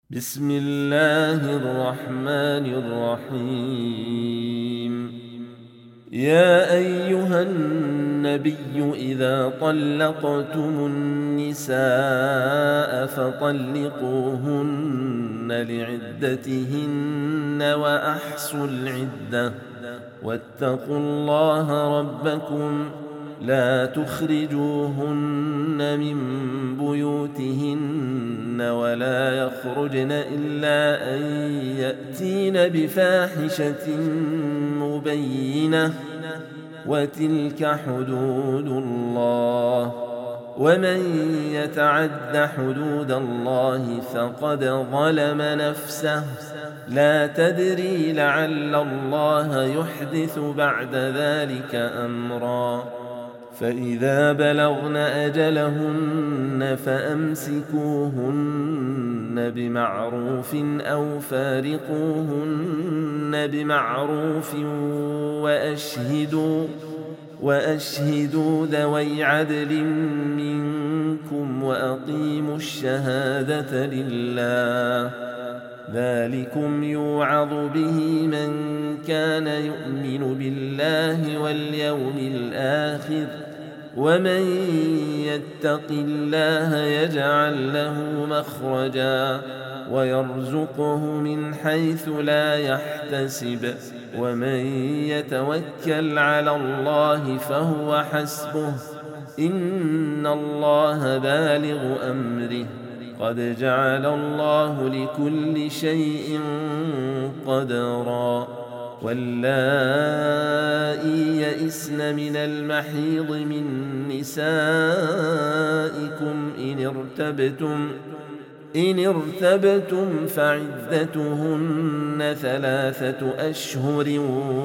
بسم الله الرحمن الرحيم. يا أيها النبي إذا طلقتم النساء فطلقوهن لعدتهن وأحصوا العدة واتقوا الله ربكم لا تخرجوهن من بيوتهن ولا يخرجن إلا أن يأتين بفاحشة مبينة وتلك حدود الله ومن يتعد حدود الله فقد ظلم نفسه لا تدري لعل الله يحدث بعد ذلك أمرا. فإذا بلغن أجلهن فأمسكوهن بمعروف أو فارقوهن بمعروف وأشهدوا ذوي عدل منكم وأقيموا الشهادة لله ذلكم يوعظ به من كان يؤمن بالله واليوم الآخر ومن يتق الله يجعل له مخرجا ويرزقه من حيث لا يحتسب ومن يتوكل على الله فهو حسبه إن الله بالغ أمره قد جعل الله لكل شيء قدرا. واللائي يئسن من المحيض من نسائكم إن ارتبتم فعدتهن 3 أشهر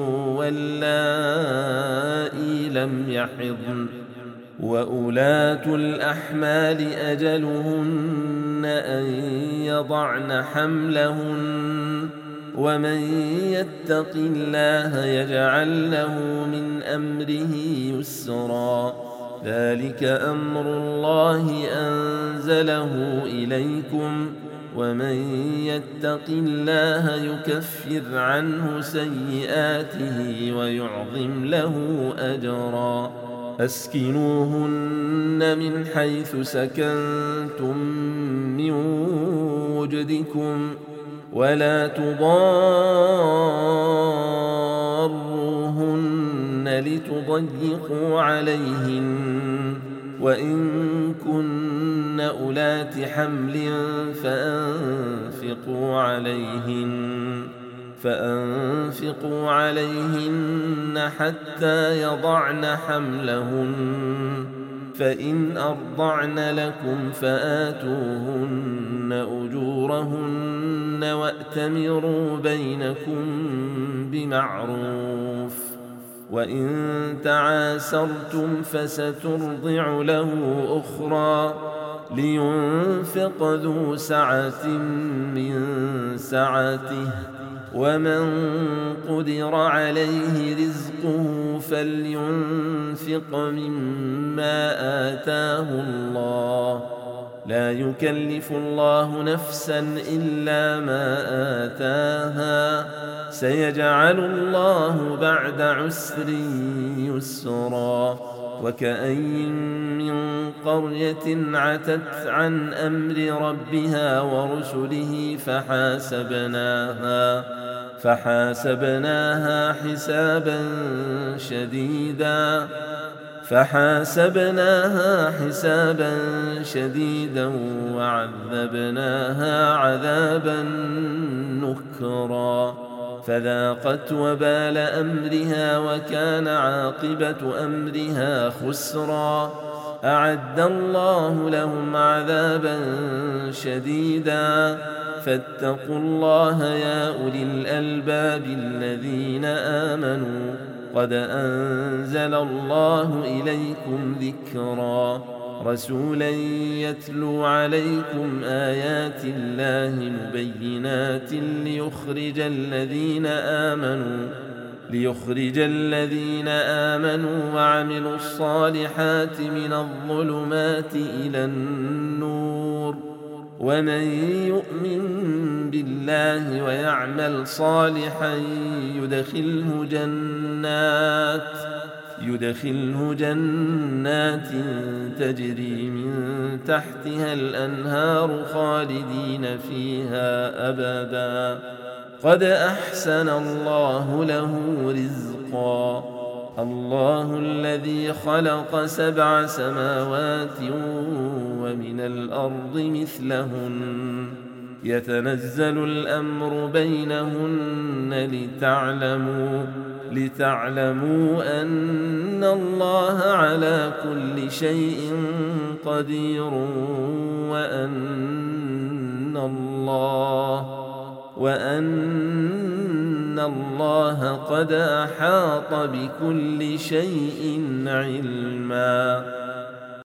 واللائي لم يحضن وأولاة الأحمال أجلهن أن يضعن حملهن ومن يتق الله يجعل له من أمره يسرا ذلك أمر الله أنزله إليكم ومن يتق الله يكفر عنه سيئاته ويعظم له أجرا. أسكنوهن من حيث سكنتم من وجدكم ولا تضاروهن لتضيقوا عليهن وإن كن أولات حمل فأنفقوا عليهن حتى يضعن حملهن فإن أرضعن لكم فآتوهن أجورهن وأتمروا بينكم بمعروف وإن تعاسرتم فسترضع له أخرى لينفق ذو سعة من سعته ومن قدر عليه رزقه فلينفق مما آتاه الله لا يكلف الله نفسا إلا ما آتاها سيجعل الله بعد عسر يسرا. وكأين من قرية عتت عن أمر ربها ورسله فحاسبناها حسابا شديدا وعذبناها عذابا نكرا فذاقت وبال أمرها وكان عاقبة أمرها خسرا. أعد الله لهم عذابا شديدا فاتقوا الله يا أولي الألباب الذين آمنوا قد أنزل الله إليكم ذكرا رسولا يتلو عليكم آيات الله مبينات ليخرج الذين آمنوا وعملوا الصالحات من الظلمات إلى النور ومن يؤمن بالله ويعمل صالحا يدخله جنات تجري من تحتها الأنهار خالدين فيها أبدا قد أحسن الله له رزقا الله الذي خلق 7 سماوات ومن الأرض مثلهن يتنزل الأمر بينهن لتعلموا أن الله على كل شيء قدير وأن الله قد أحاط بكل شيء علما